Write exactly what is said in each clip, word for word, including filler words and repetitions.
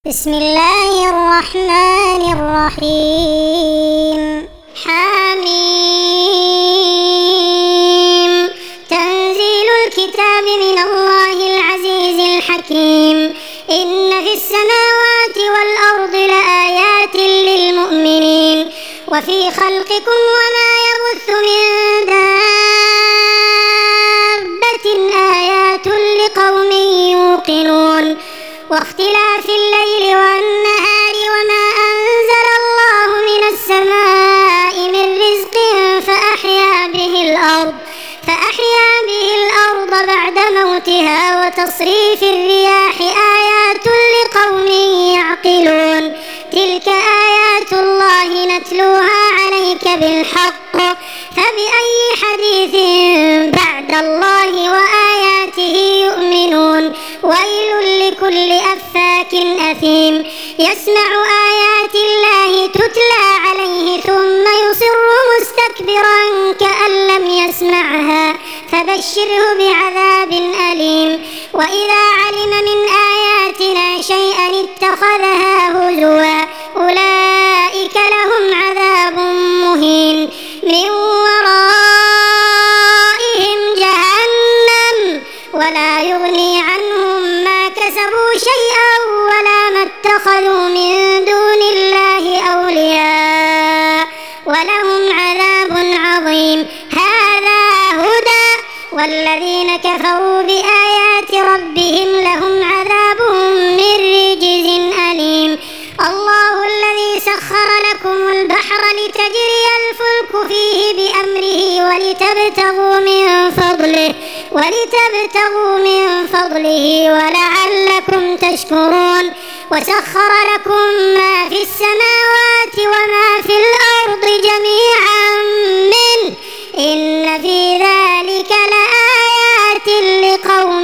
بسم الله الرحمن الرحيم. حميم. تنزيل الكتاب من الله العزيز الحكيم. إن في السماوات والأرض لآيات للمؤمنين وفي خلقكم وما يبث من دابة آيات لقوم يوقنون. واختلاف الليل والنهار وما أنزل الله من السماء من رزق فأحيا به الأرض فأحيا به الأرض بعد موتها وتصريف الرياح آيات لقوم يعقلون. تلك آيات الله نتلوها عليك بالحق فبأي حديث بعد الله وآياته يؤمنون. ويل لكل أفاك أثيم يسمع آيات الله تتلى عليه ثم يصر مستكبرا كأن لم يسمعها فبشره بعذاب أليم. وإذا علم من آياتنا شيئا اتخذها هزوا أولئك لهم عذاب مهين من ورائهم جهنم ولا يغني عنهم ما كسبوا شيئا ولا ما اتخذوا من دون الله أولياء ولهم عذاب عظيم. هذا هدى والذين كفروا بآيات ربهم لهم عذاب من رجز أليم. الله الذي سخر لكم البحر لتجري الفلك فيه بأمره ولتبتغوا من فضله ولتبتغوا من فضله ولعلكم تشكرون. وسخر لكم ما في السماوات وما في الأرض جميعا منه إن في ذلك لآيات لقوم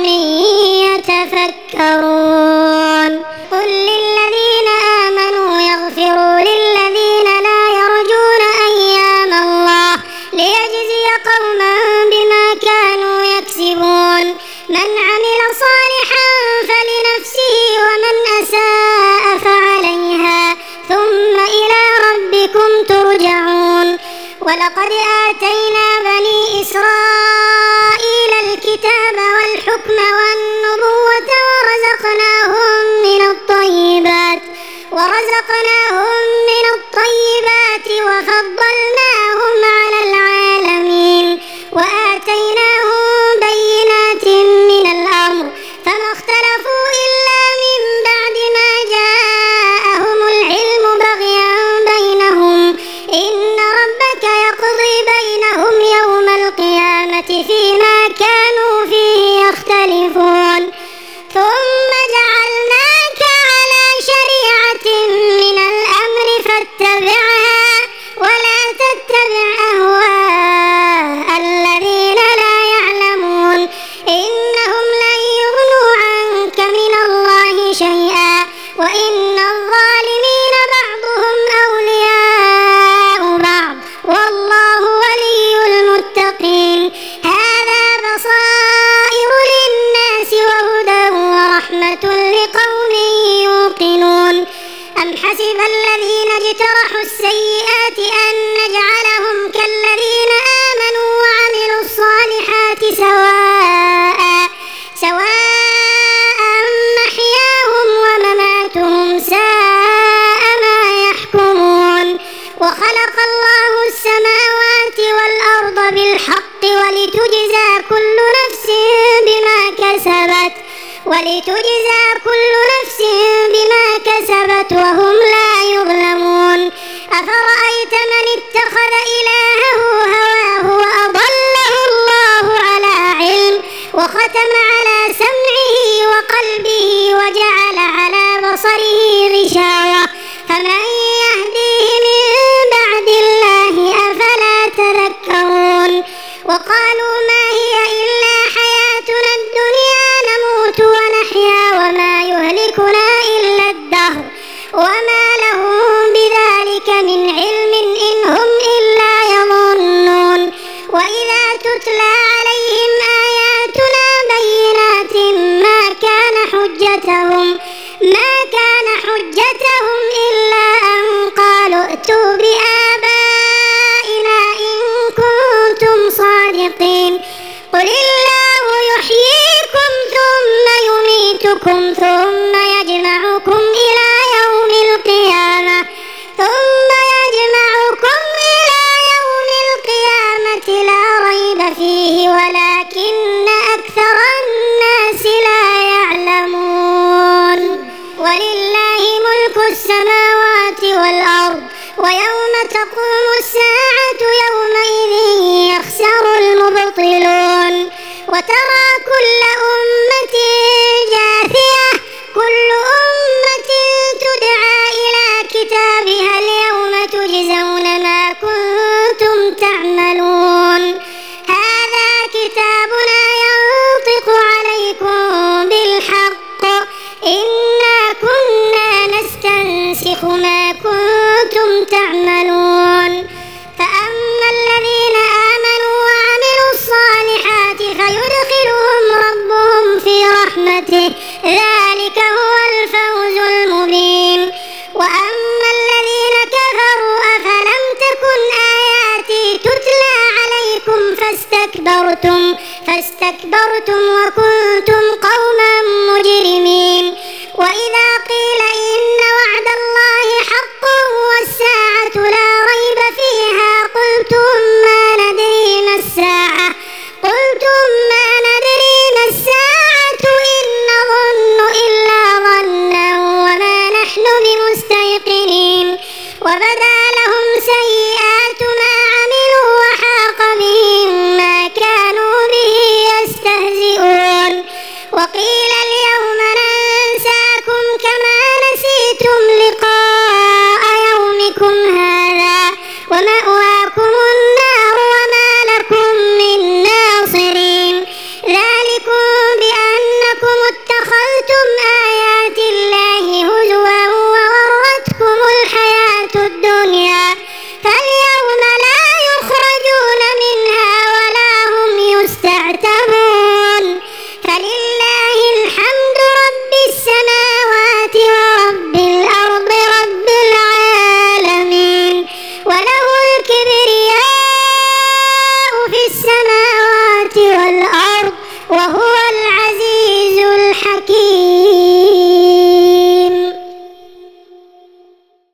يتفكرون. قل للذين آمنوا يغفروا للذين لا يرجون أيام الله ليجزي قوما بما كانوا يكسبون. من عمل صالحا فلنفسه ومن أساء فعليها ثم إلى ربكم ترجعون. ولقد آتينا بني إسرائيل الكتاب والحكم والنبوة ورزقناهم من الطيبات ورزقناهم من الطيبات وفضلناهم على العالمين وآتيناهم بينات من الأمر فما اختلفوا إلا من بعد ما جاءهم العلم بغيا بينهم إن ربك يقضي بينهم يوم القيامة فيما كانوا فيه يختلفون. ثم جعلناك على شريعة من الأمر فاتبعها ولا تتبع أهواء الذين لا يعلمون إنهم لن يغنوا عنك من الله شيئا وإن الظالمين بعضهم أولياء بعض والله ولي المتقين. هذا بصائر للناس وهدى ورحمة لقوم يوقنون. أم حسب الذين اجترحوا السيئات أن نجعلهم كالذين آمنوا وعملوا الصالحات سواء سواء محياهم ومماتهم ساء ما يحكمون. وخلق الله السماوات والأرض بالحق ولتجزى كل نفس بما كسبت ولتجزى كل نفس بما كسبت وهم لا يظلمون. أفرأيت من اتخذ إلهه هواه وأضله الله على علم وختم على سمعه وقلبه وجعل على بصره غشاوة فمن يهديه من بعد الله أفلا تذكرون. وقالوا ما هي إلا حياتنا الدنيا نموت ونحيا وما يهلكنا إلا الدهر وما لهم بذلك من علم إن هم إلا يظنون. وإذا تتلى عليهم آياتنا بينات ما كان حجتهم ما كان حجتهم حجتهم إلا أن قالوا ائتوا بآبائنا إن كنتم صادقين قل الله يحييكم ثم يميتكم ثم يجمعكم إلى يوم القيامة ثم يجمعكم إلى يوم القيامة لا ريب فيه ولكن أكثر الناس لا يعلمون ولله ملك السماوات والأرض ويوم تقوم الساعة يومئذ يخسر المبطلون وترى كل أمة جاثية كل أمة تدعى إلى كتابها اليوم تجزون ما كنتم تعملون هذا كتابنا ينطق عليكم بالحق إنا كنا نستنسخ ما كنتم تعملون فأما الذين آمنوا وعملوا الصالحات فيدخلهم ربهم في رحمته ذلك هو الفوز المبين وأما الذين كفروا أفلم تكن آياتي تتلى عليكم فاستكبرتم فاستكبرتم وكنتم قوما مجرمين وإذا قيل إن وعد الله حق والساعة لا ريب فيها قلتم ما ندري ما الساعة قلتم ما ندري ما الساعة إن نظن إلا ظنا وما نحن بمستيقنين وبدا لهم سيئات